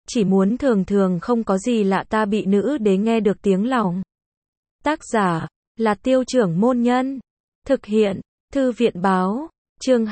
chỉ muốn thường thường không có gì lạ ta bị nữ đế nghe được tiếng lòng. Tác giả là Tiêu Trưởng Môn Nhân. Thực hiện Thư viện Báo. Chương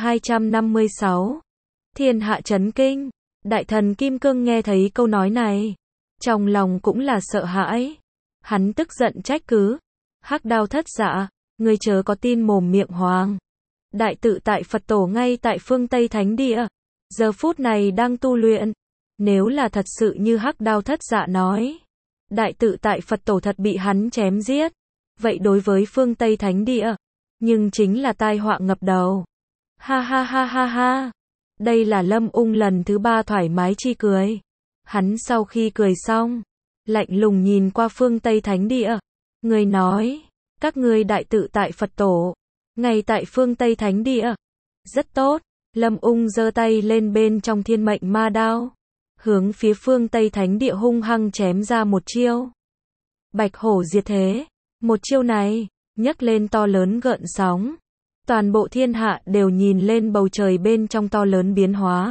256. Thiên hạ chấn kinh. Đại thần Kim Cương nghe thấy câu nói này, trong lòng cũng là sợ hãi. Hắn tức giận trách cứ. Hắc Đao Thất Dạ, ngươi chớ có tin mồm miệng hoàng. Đại tự tại Phật tổ ngay tại phương Tây Thánh Địa, giờ phút này đang tu luyện. Nếu là thật sự như Hắc Đao Thất Dạ nói, đại tự tại Phật tổ thật bị hắn chém giết, vậy đối với phương Tây Thánh Địa, nhưng chính là tai họa ngập đầu. Ha ha ha ha ha. Đây là Lâm Ung lần thứ 3 thoải mái chi cười. Hắn sau khi cười xong, lạnh lùng nhìn qua phương Tây Thánh Địa. Người nói, các ngươi đại tự tại Phật tổ, ngay tại phương Tây Thánh Địa. Rất tốt. Lâm Ung giơ tay lên bên trong thiên mệnh ma đao, hướng phía phương Tây Thánh Địa hung hăng chém ra một chiêu. Bạch hổ diệt thế. Một chiêu này, nhấc lên to lớn gợn sóng. Toàn bộ thiên hạ đều nhìn lên bầu trời bên trong to lớn biến hóa.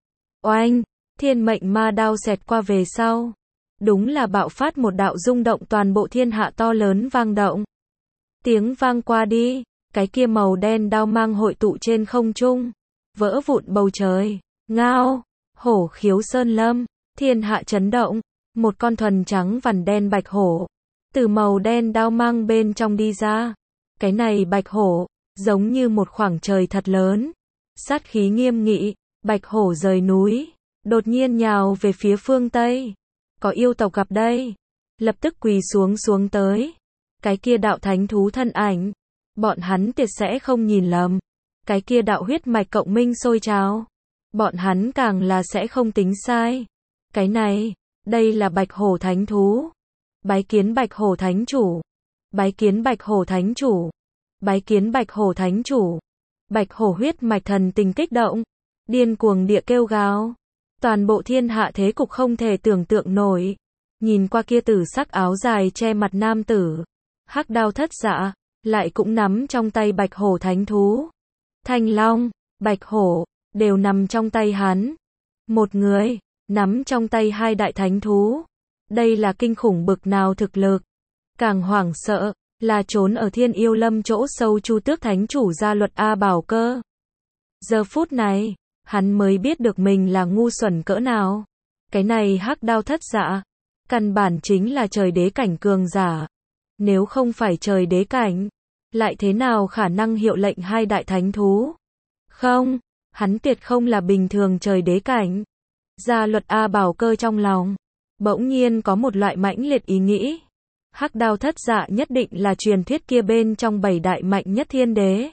Oanh, thiên mệnh ma đao xẹt qua về sau. Đúng là bạo phát một đạo rung động toàn bộ thiên hạ to lớn vang động. Tiếng vang qua đi, cái kia màu đen đao mang hội tụ trên không trung, vỡ vụn bầu trời. Ngao, hổ khiếu sơn lâm, thiên hạ chấn động. Một con thuần trắng vằn đen bạch hổ, từ màu đen đao mang bên trong đi ra. Cái này bạch hổ, giống như một khoảng trời thật lớn. Sát khí nghiêm nghị, bạch hổ rời núi, đột nhiên nhào về phía phương Tây. Có yêu tộc gặp đây, lập tức quỳ xuống tới. Cái kia đạo thánh thú thân ảnh, bọn hắn tuyệt sẽ không nhìn lầm. Cái kia đạo huyết mạch cộng minh sôi trào, bọn hắn càng là sẽ không tính sai. Cái này, đây là bạch hổ thánh thú. Bái kiến bạch hổ thánh chủ. Bái kiến bạch hổ thánh chủ. Bái kiến bạch hổ thánh chủ. Bạch hổ huyết mạch thần tình kích động, điên cuồng địa kêu gào. Toàn bộ thiên hạ thế cục không thể tưởng tượng nổi. Nhìn qua kia tử sắc áo dài che mặt nam tử, Hắc Đao Thất Dạ, lại cũng nắm trong tay bạch hổ thánh thú. Thanh long, bạch hổ, đều nằm trong tay hắn. Một người, nắm trong tay hai đại thánh thú. Đây là kinh khủng bực nào thực lực. Càng hoảng sợ, là trốn ở Thiên Yêu Lâm chỗ sâu Chu Tước Thánh chủ Gia Luật A Bảo Cơ. Giờ phút này, hắn mới biết được mình là ngu xuẩn cỡ nào. Cái này Hắc Đao Thất Dạ, căn bản chính là trời đế cảnh cường giả. Nếu không phải trời đế cảnh, lại thế nào khả năng hiệu lệnh hai đại thánh thú? Không, hắn tuyệt không là bình thường trời đế cảnh. Gia Luật A Bảo Cơ trong lòng bỗng nhiên có một loại mãnh liệt ý nghĩ. Hắc Đao Thất Dạ nhất định là truyền thuyết kia bên trong 7 đại mạnh nhất thiên đế.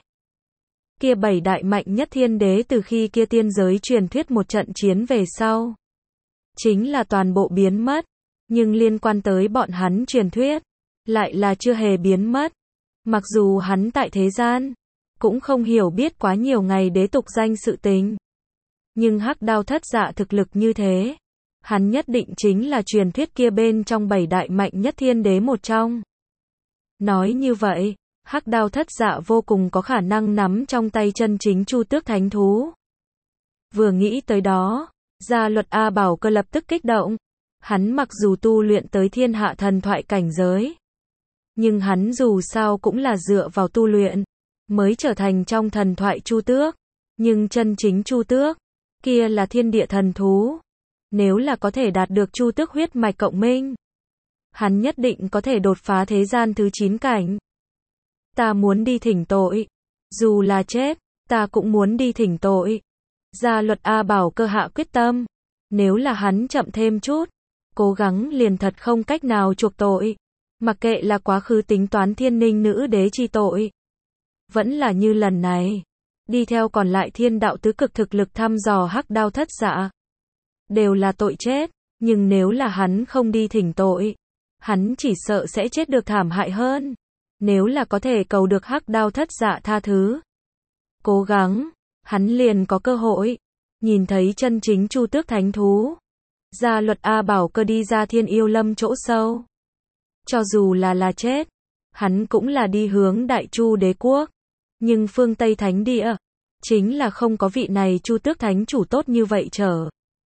Kia 7 đại mạnh nhất thiên đế từ khi kia tiên giới truyền thuyết một trận chiến về sau, chính là toàn bộ biến mất. Nhưng liên quan tới bọn hắn truyền thuyết, lại là chưa hề biến mất. Mặc dù hắn tại thế gian, cũng không hiểu biết quá nhiều ngày đế tục danh sự tình. Nhưng Hắc Đao Thất Dạ thực lực như thế, hắn nhất định chính là truyền thuyết kia bên trong 7 đại mạnh nhất thiên đế một trong. Nói như vậy, Hắc Đao Thất Dạ vô cùng có khả năng nắm trong tay chân chính Chu Tước Thánh thú. Vừa nghĩ tới đó, Gia Luật A Bảo Cơ lập tức kích động. Hắn mặc dù tu luyện tới thiên hạ thần thoại cảnh giới, nhưng hắn dù sao cũng là dựa vào tu luyện mới trở thành trong thần thoại Chu Tước. Nhưng chân chính Chu Tước, kia là thiên địa thần thú. Nếu là có thể đạt được Chu Tước huyết mạch cộng minh, hắn nhất định có thể đột phá thế gian thứ 9 cảnh. Ta muốn đi thỉnh tội. Dù là chết, ta cũng muốn đi thỉnh tội. Gia Luật A Bảo Cơ hạ quyết tâm. Nếu là hắn chậm thêm chút, cố gắng liền thật không cách nào chuộc tội. Mặc kệ là quá khứ tính toán thiên ninh nữ đế chi tội, vẫn là như lần này, đi theo còn lại thiên đạo tứ cực thực lực thăm dò Hắc Đao Thất Dạ, đều là tội chết. Nhưng nếu là hắn không đi thỉnh tội, hắn chỉ sợ sẽ chết được thảm hại hơn. Nếu là có thể cầu được Hắc Đao Thất Dạ tha thứ, cố gắng, hắn liền có cơ hội nhìn thấy chân chính Chu Tước Thánh thú. Gia Luật A Bảo Cơ đi ra Thiên Yêu Lâm chỗ sâu. Cho dù là chết, hắn cũng là đi hướng Đại Chu đế quốc. Nhưng phương Tây Thánh Địa, chính là không có vị này Chu Tước Thánh chủ tốt như vậy trở.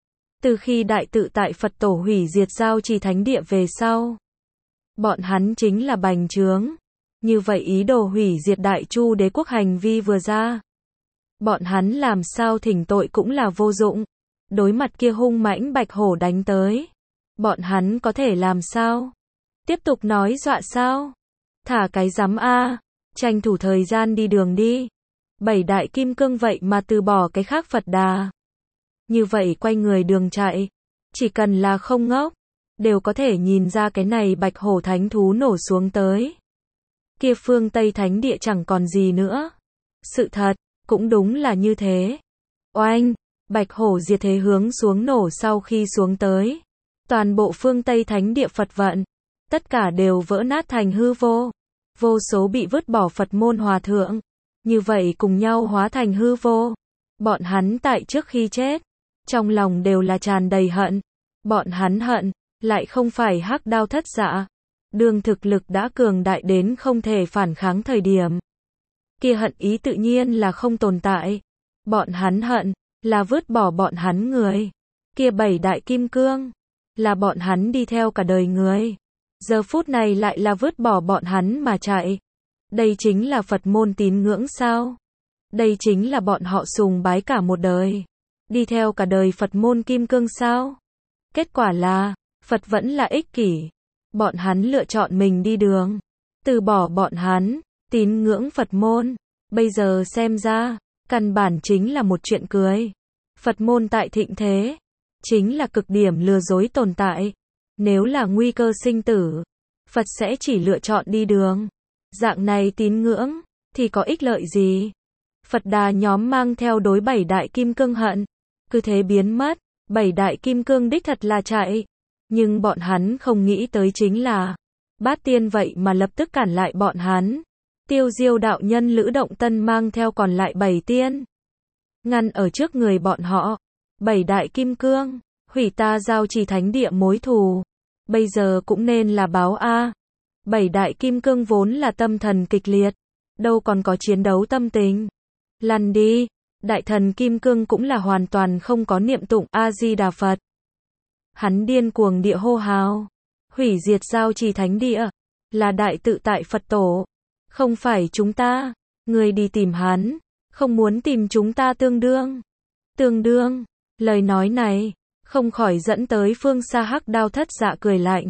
Từ khi đại tự tại Phật tổ hủy diệt Giao Trì Thánh Địa về sau, bọn hắn chính là bành trướng. Như vậy ý đồ hủy diệt Đại Chu Đế quốc hành vi vừa ra, bọn hắn làm sao thỉnh tội cũng là vô dụng. Đối mặt kia hung mãnh bạch hổ đánh tới, bọn hắn có thể làm sao? Tiếp tục nói dọa sao? Thả cái rắm a, tranh thủ thời gian đi đường đi. 7 đại kim cương vậy mà từ bỏ cái khác Phật Đà. Như vậy quay người đường chạy, chỉ cần là không ngốc, đều có thể nhìn ra cái này bạch hổ thánh thú nổ xuống tới. Kia phương Tây Thánh Địa chẳng còn gì nữa. Sự thật, cũng đúng là như thế. Oanh, bạch hổ diệt thế hướng xuống nổ sau khi xuống tới. Toàn bộ phương Tây Thánh Địa Phật vận, tất cả đều vỡ nát thành hư vô. Vô số bị vứt bỏ Phật môn hòa thượng, như vậy cùng nhau hóa thành hư vô. Bọn hắn tại trước khi chết, trong lòng đều là tràn đầy hận. Bọn hắn hận, lại không phải hắc đao thất dạ. Đường thực lực đã cường đại đến không thể phản kháng thời điểm. Kia hận ý tự nhiên là không tồn tại. Bọn hắn hận, là vứt bỏ bọn hắn người. Kia 7 đại kim cương, là bọn hắn đi theo cả đời người. Giờ phút này lại là vứt bỏ bọn hắn mà chạy. Đây chính là Phật môn tín ngưỡng sao? Đây chính là bọn họ sùng bái cả một đời. Đi theo cả đời Phật môn kim cương sao? Kết quả là, Phật vẫn là ích kỷ. Bọn hắn lựa chọn mình đi đường. Từ bỏ bọn hắn, tín ngưỡng Phật môn. Bây giờ xem ra, căn bản chính là một chuyện cười. Phật môn tại thịnh thế, chính là cực điểm lừa dối tồn tại. Nếu là nguy cơ sinh tử, Phật sẽ chỉ lựa chọn đi đường. Dạng này tín ngưỡng, thì có ích lợi gì? Phật Đà nhóm mang theo đối 7 đại kim cương hận, cứ thế biến mất. 7 đại kim cương đích thật là chạy. Nhưng bọn hắn không nghĩ tới chính là, Bát Tiên vậy mà lập tức cản lại bọn hắn. Tiêu Diêu đạo nhân Lữ Động Tân mang theo còn lại 7 tiên, ngăn ở trước người bọn họ. 7 đại kim cương, hủy ta Giao Trì Thánh Địa mối thù, bây giờ cũng nên là báo a. 7 đại kim cương vốn là tâm thần kịch liệt, đâu còn có chiến đấu tâm tình. Lăn đi. Đại thần kim cương cũng là hoàn toàn không có niệm tụng A Di Đà Phật. Hắn điên cuồng địa hô hào, hủy diệt Giao Trì Thánh Địa, là đại tự tại Phật tổ, không phải chúng ta. Người đi tìm hắn, không muốn tìm chúng ta tương đương. Tương đương, lời nói này, không khỏi dẫn tới phương xa hắc đao thất dạ cười lạnh.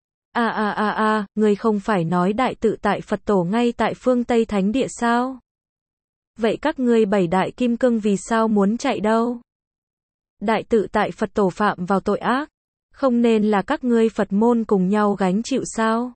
Người không phải nói đại tự tại Phật tổ ngay tại phương Tây Thánh Địa sao? Vậy các ngươi 7 đại kim cương vì sao muốn chạy đâu? Đại tự tại Phật tổ phạm vào tội ác, không nên là các ngươi Phật môn cùng nhau gánh chịu sao?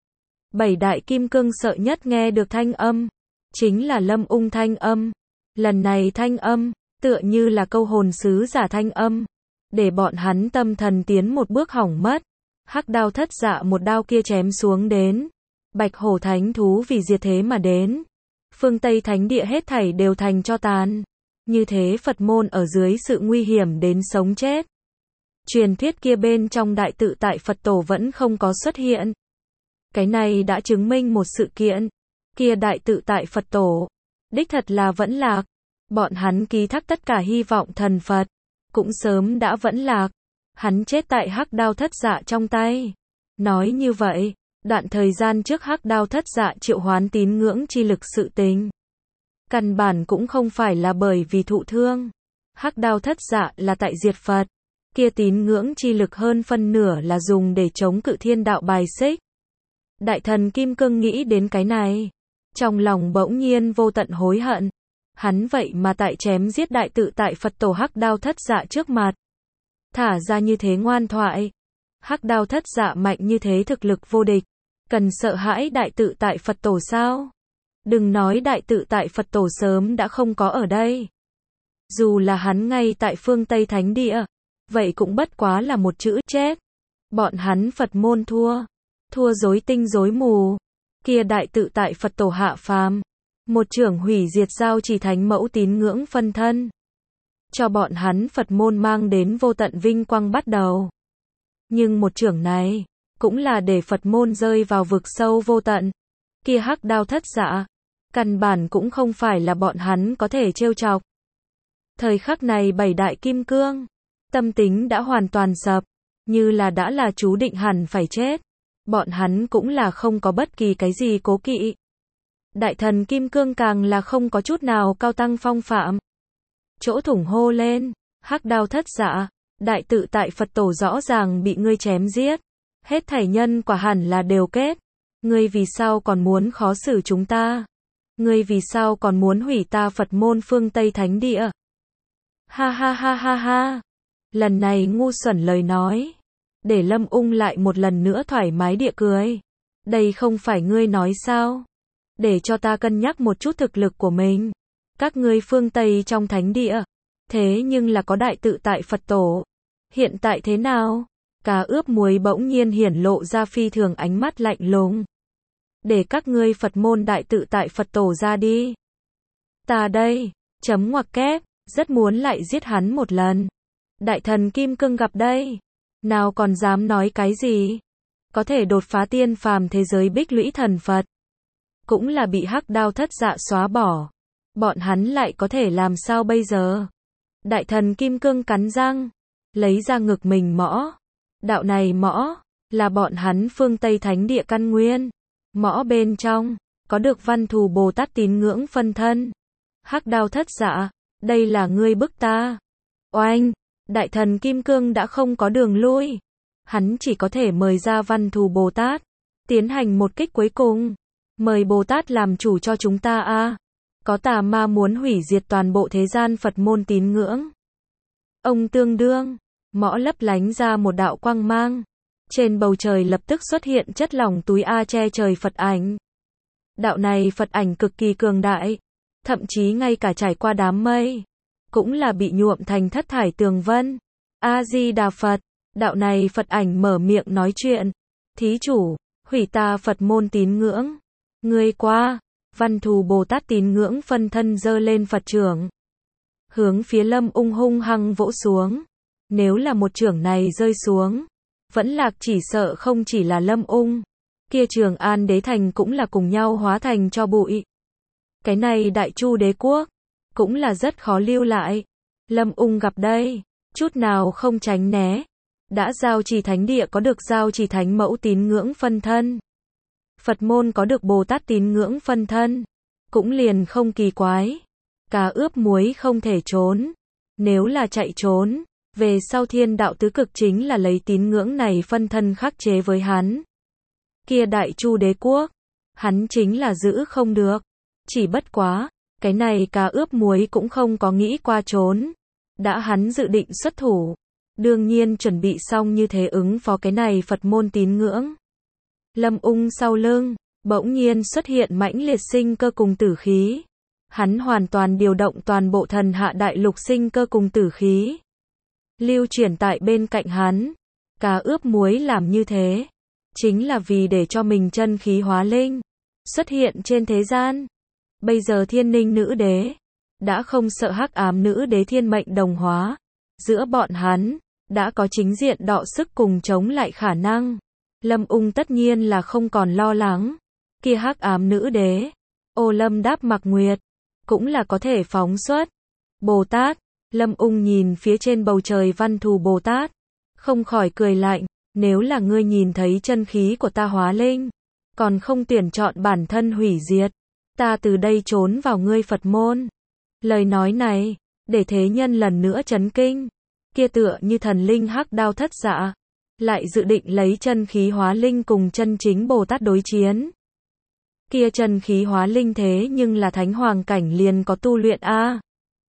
7 đại kim cương sợ nhất nghe được thanh âm, chính là Lâm Ung thanh âm. Lần này thanh âm, tựa như là câu hồn sứ giả thanh âm, để bọn hắn tâm thần tiến một bước hỏng mất. Hắc đao thất dạ một đao kia chém xuống đến, bạch hổ thánh thú vì diệt thế mà đến. Phương Tây Thánh Địa hết thảy đều thành tro tàn. Như thế Phật môn ở dưới sự nguy hiểm đến sống chết. Truyền thuyết kia bên trong đại tự tại Phật tổ vẫn không có xuất hiện. Cái này đã chứng minh một sự kiện. Kia đại tự tại Phật tổ, đích thật là vẫn lạc. Bọn hắn ký thác tất cả hy vọng thần Phật, cũng sớm đã vẫn lạc. Hắn chết tại hắc đao thất dạ trong tay. Nói như vậy, đoạn thời gian trước hắc đao thất dạ triệu hoán tín ngưỡng chi lực sự tình, căn bản cũng không phải là bởi vì thụ thương. Hắc đao thất dạ là tại diệt Phật. Kia tín ngưỡng chi lực hơn phân nửa là dùng để chống cự thiên đạo bài xích. Đại thần Kim Cương nghĩ đến cái này, trong lòng bỗng nhiên vô tận hối hận. Hắn vậy mà tại chém giết đại tự tại Phật tổ hắc đao thất dạ trước mặt. Thả ra như thế ngoan thoại. Hắc đao thất dạ mạnh như thế thực lực vô địch, cần sợ hãi đại tự tại Phật tổ sao? Đừng nói đại tự tại Phật tổ sớm đã không có ở đây. Dù là hắn ngay tại phương Tây Thánh Địa, vậy cũng bất quá là một chữ chết. Bọn hắn Phật môn thua. Thua rối tinh rối mù. Kia đại tự tại Phật tổ hạ phàm, một trưởng hủy diệt Giao Trì Thánh mẫu tín ngưỡng phân thân, cho bọn hắn Phật môn mang đến vô tận vinh quang bắt đầu. Nhưng một trưởng này, cũng là để Phật môn rơi vào vực sâu vô tận. Kia hắc đao thất dạ, căn bản cũng không phải là bọn hắn có thể trêu chọc. Thời khắc này 7 đại kim cương, Tâm tính đã hoàn toàn sập, như là đã là chú định hẳn phải chết. Bọn hắn cũng là không có bất kỳ cái gì cố kỵ. Đại thần Kim Cương càng là không có chút nào cao tăng phong phạm. Chỗ thủng hô lên, hắc đao thất dạ, đại tự tại Phật tổ rõ ràng bị ngươi chém giết. Hết thảy nhân quả hẳn là đều kết. Ngươi vì sao còn muốn khó xử chúng ta? Ngươi vì sao còn muốn hủy ta Phật môn phương Tây Thánh Địa? Ha ha ha ha ha. Lần này ngu xuẩn lời nói. Để Lâm Ung lại một lần nữa thoải mái địa cười. Đây không phải ngươi nói sao? Để cho ta cân nhắc một chút thực lực của mình. Các ngươi phương Tây trong Thánh Địa. Thế nhưng là có đại tự tại Phật tổ. Hiện tại thế nào? Cá ướp muối bỗng nhiên hiển lộ ra phi thường ánh mắt lạnh lùng. Để các ngươi Phật môn đại tự tại Phật tổ ra đi. Ta đây, chấm ngoặc kép, rất muốn lại giết hắn một lần. Đại thần Kim Cương gặp đây. Nào còn dám nói cái gì? Có thể đột phá tiên phàm thế giới bích lũy thần Phật. Cũng là bị hắc đao thất dạ xóa bỏ. Bọn hắn lại có thể làm sao bây giờ? Đại thần Kim Cương cắn răng. Lấy ra ngực mình mõ. Đạo này mõ, là bọn hắn phương Tây Thánh Địa căn nguyên. Mõ bên trong, có được Văn Thù Bồ Tát tín ngưỡng phân thân. Hắc đao thất dạ, đây là ngươi bức ta. Oanh, đại thần Kim Cương đã không có đường lui. Hắn chỉ có thể mời ra Văn Thù Bồ Tát, tiến hành một kích cuối cùng. Mời Bồ Tát làm chủ cho chúng ta a. Có tà ma muốn hủy diệt toàn bộ thế gian Phật môn tín ngưỡng. Ông tương đương, mõ lấp lánh ra một đạo quang mang. Trên bầu trời lập tức xuất hiện chất lỏng túi A che trời Phật ảnh. Đạo này Phật ảnh cực kỳ cường đại. Thậm chí ngay cả trải qua đám mây. Cũng là bị nhuộm thành thất thải tường vân. A-di-đà Phật. Đạo này Phật ảnh mở miệng nói chuyện. Thí chủ, hủy ta Phật môn tín ngưỡng. Ngươi qua. Văn Thù Bồ Tát tín ngưỡng phân thân giơ lên Phật trưởng. Hướng phía Lâm Ung hung hăng vỗ xuống. Nếu là một trưởng này rơi xuống. Vẫn lạc chỉ sợ không chỉ là Lâm Ung. Kia Trường An đế thành cũng là cùng nhau hóa thành cho bụi. Cái này Đại Chu đế quốc. Cũng là rất khó lưu lại. Lâm Ung gặp đây. Chút nào không tránh né. Đã giao trì thánh địa có được giao trì thánh mẫu tín ngưỡng phân thân. Phật môn có được Bồ Tát tín ngưỡng phân thân. Cũng liền không kỳ quái. Cá ướp muối không thể trốn. Nếu là chạy trốn. Về sau thiên đạo tứ cực chính là lấy tín ngưỡng này phân thân khắc chế với hắn. Kia Đại Chu đế quốc. Hắn chính là giữ không được. Chỉ bất quá. Cái này cá ướp muối cũng không có nghĩ qua trốn. Đã hắn dự định xuất thủ. Đương nhiên chuẩn bị xong như thế ứng phó cái này Phật môn tín ngưỡng. Lâm Ung sau lưng. Bỗng nhiên xuất hiện mãnh liệt sinh cơ cùng tử khí. Hắn hoàn toàn điều động toàn bộ thần hạ đại lục sinh cơ cùng tử khí. Lưu chuyển tại bên cạnh hắn. Cá ướp muối làm như thế. Chính là vì để cho mình chân khí hóa linh. Xuất hiện trên thế gian. Bây giờ Thiên Ninh nữ đế. Đã không sợ hắc ám nữ đế thiên mệnh đồng hóa. Giữa bọn hắn. Đã có chính diện đọ sức cùng chống lại khả năng. Lâm Ung tất nhiên là không còn lo lắng. Kia hắc ám nữ đế. Ô Lâm Đáp Mặc Nguyệt. Cũng là có thể phóng xuất. Bồ Tát. Lâm Ung nhìn phía trên bầu trời Văn Thù Bồ Tát. Không khỏi cười lạnh. Nếu là ngươi nhìn thấy chân khí của ta hóa linh. Còn không tuyển chọn bản thân hủy diệt. Ta từ đây trốn vào ngươi Phật môn. Lời nói này. Để thế nhân lần nữa chấn kinh. Kia tựa như thần linh hắc đao thất dạ. Lại dự định lấy chân khí hóa linh cùng chân chính Bồ Tát đối chiến. Kia chân khí hóa linh thế nhưng là thánh hoàng cảnh liền có tu luyện a.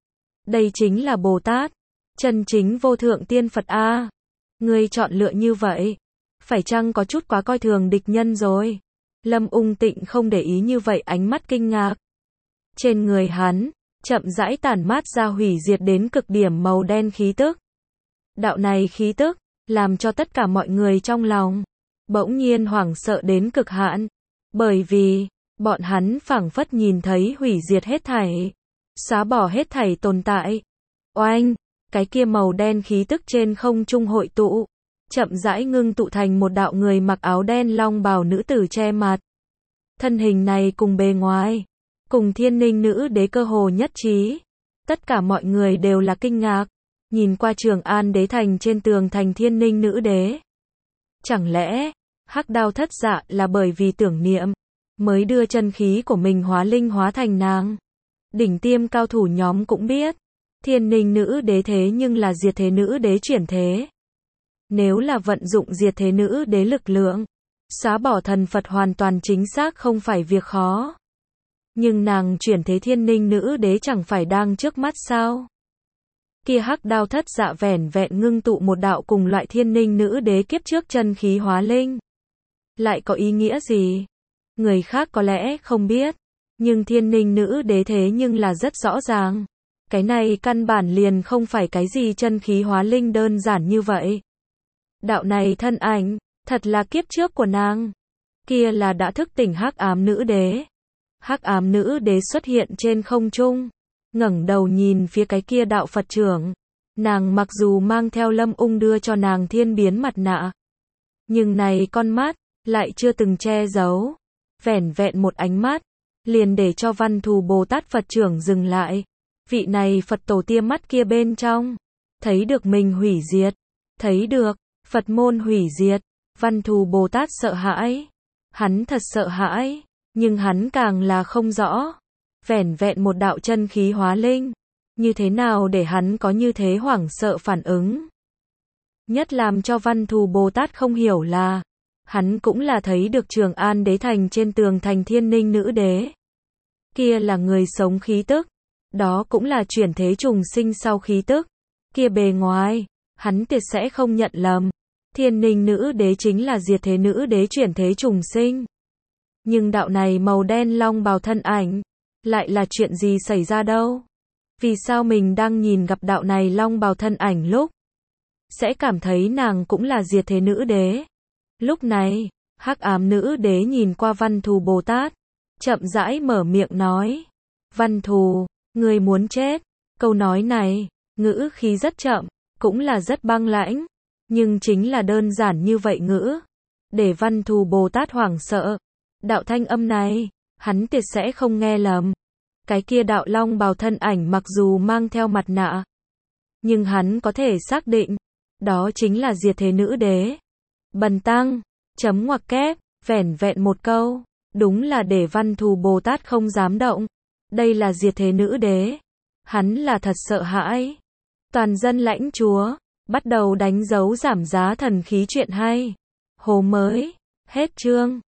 Đây chính là Bồ Tát. Chân chính vô thượng tiên Phật a. Ngươi chọn lựa như vậy. Phải chăng có chút quá coi thường địch nhân rồi? Lâm Ung Tịnh không để ý như vậy ánh mắt kinh ngạc. Trên người hắn. Chậm rãi tản mát ra hủy diệt đến cực điểm màu đen khí tức. Đạo này khí tức. Làm cho tất cả mọi người trong lòng. Bỗng nhiên hoảng sợ đến cực hạn. Bởi vì. Bọn hắn phảng phất nhìn thấy hủy diệt hết thảy. Xóa bỏ hết thảy tồn tại. Oanh, cái kia màu đen khí tức trên không trung hội tụ. Chậm rãi ngưng tụ thành một đạo người mặc áo đen long bào nữ tử che mặt. Thân hình này cùng bề ngoài. Cùng Thiên Ninh nữ đế cơ hồ nhất trí. Tất cả mọi người đều là kinh ngạc. nhìn qua Trường An đế thành trên tường thành Thiên Ninh nữ đế. Chẳng lẽ, hắc đao thất dạ là bởi vì tưởng niệm, mới đưa chân khí của mình hóa linh hóa thành nàng? Đỉnh tiêm cao thủ nhóm cũng biết, Thiên Ninh nữ đế thế nhưng là diệt thế nữ đế chuyển thế. Nếu là vận dụng diệt thế nữ đế lực lượng, xóa bỏ thần Phật hoàn toàn chính xác không phải việc khó. Nhưng nàng chuyển thế Thiên Ninh nữ đế chẳng phải đang trước mắt sao? Kia hắc đao thất dạ vẻn vẹn ngưng tụ một đạo cùng loại Thiên Ninh nữ đế kiếp trước chân khí hóa linh. Lại có ý nghĩa gì? Người khác có lẽ không biết, nhưng Thiên Ninh nữ đế thế nhưng là rất rõ ràng. Cái này căn bản liền không phải cái gì chân khí hóa linh đơn giản như vậy. Đạo này thân ảnh, thật là kiếp trước của nàng. Kia là đã thức tỉnh hắc ám nữ đế. Hắc ám nữ đế xuất hiện trên không trung, ngẩng đầu nhìn phía cái kia đạo Phật trưởng. Nàng mặc dù mang theo Lâm Ung đưa cho nàng thiên biến mặt nạ, nhưng này con mắt, lại chưa từng che giấu. Vẻn vẹn một ánh mắt, liền để cho Văn Thù Bồ Tát Phật trưởng dừng lại. Vị này Phật tổ tia mắt kia bên trong, thấy được mình hủy diệt, thấy được Phật môn hủy diệt. Văn Thù Bồ Tát sợ hãi, hắn thật sợ hãi, nhưng hắn càng là không rõ, vẻn vẹn một đạo chân khí hóa linh, như thế nào để hắn có như thế hoảng sợ phản ứng. Nhất làm cho Văn Thù Bồ Tát không hiểu là, hắn cũng là thấy được Trường An đế thành trên tường thành Thiên Ninh nữ đế. Kia là người sống khí tức, đó cũng là chuyển thế trùng sinh sau khí tức. Kia bề ngoài, hắn tuyệt sẽ không nhận lầm. Thiên Ninh nữ đế chính là diệt thế nữ đế chuyển thế trùng sinh. Nhưng đạo này màu đen long bào thân ảnh, lại là chuyện gì xảy ra đâu? Vì sao mình đang nhìn gặp đạo này long bào thân ảnh lúc, sẽ cảm thấy nàng cũng là diệt thế nữ đế? Lúc này, hắc ám nữ đế nhìn qua Văn Thù Bồ Tát, chậm rãi mở miệng nói. Văn Thù, ngươi muốn chết. Câu nói này, ngữ khí rất chậm, cũng là rất băng lãnh. Nhưng chính là đơn giản như vậy ngữ, để Văn Thù Bồ Tát hoảng sợ. Đạo thanh âm này, hắn tuyệt sẽ không nghe lầm. Cái kia đạo long bào thân ảnh mặc dù mang theo mặt nạ, nhưng hắn có thể xác định, đó chính là diệt thế nữ đế. Bần tăng, chấm ngoặc kép, vẻn vẹn một câu, đúng là để Văn Thù Bồ Tát không dám động. Đây là diệt thế nữ đế. Hắn là thật sợ hãi. Toàn dân lãnh chúa, bắt đầu đánh dấu giảm giá thần khí chuyện hay. Hồ mới, hết chương.